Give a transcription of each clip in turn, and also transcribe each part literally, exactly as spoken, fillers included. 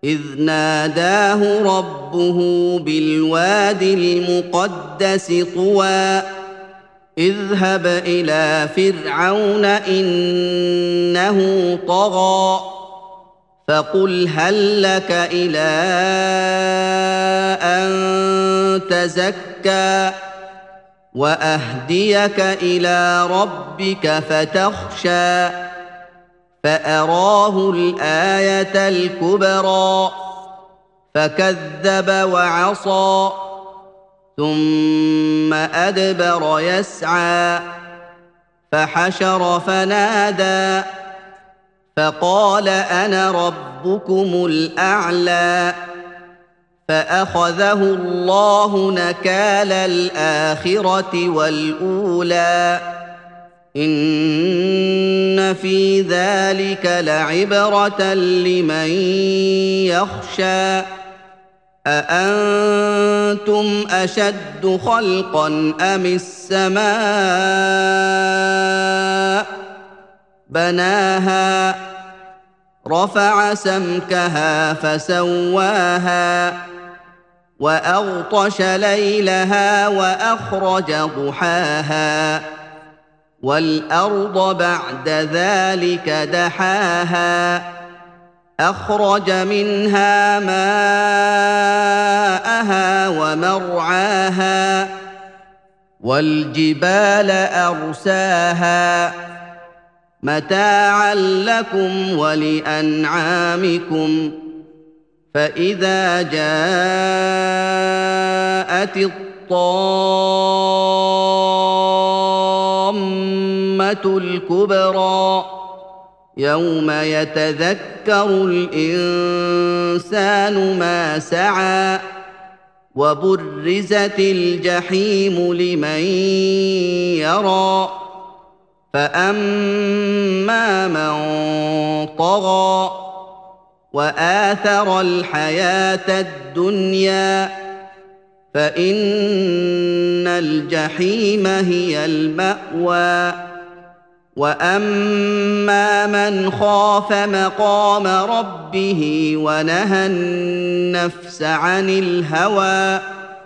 إذ ناداه ربه بالواد المقدس طوى اذهب إلى فرعون إنه طغى فقل هل لك إلى أن تزكى وأهديك إلى ربك فتخشى فأراه الآية الكبرى فكذب وعصى ثم أدبر يسعى فحشر فنادى فقال أنا ربكم الأعلى فأخذه الله نكال الآخرة والأولى إن في ذلك لعبرة لمن يخشى أأنتم أشد خلقا أم السماء بناها رفع سمكها فسواها وأغطش ليلها وأخرج ضحاها والأرض بعد ذلك دحاها أخرج منها ماءها ومرعاها والجبال أرساها متاعا لكم ولأنعامكم فإذا جاءت الطامة الكبرى يوم يتذكر الإنسان ما سعى وبرزت الجحيم لمن يرى فأما من طغى وآثر الحياة الدنيا فإن الجحيم هي المأوى وأما من خاف مقام ربه ونهى النفس عن الهوى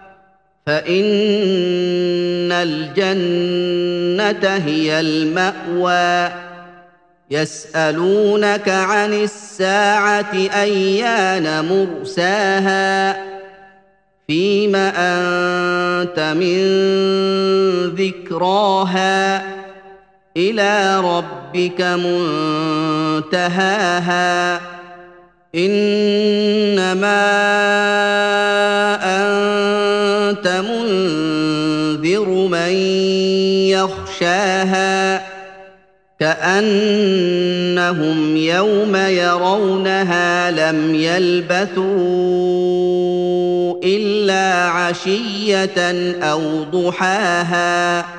فإن الجنة هي المأوى يسألونك عن الساعة أيان مرساها فيم أنت من ذكراها إلى ربك منتهاها إنما أنت منذر من يخشاها كأنهم يوم يرونها لم يلبثوا إلا عشية أو ضحاها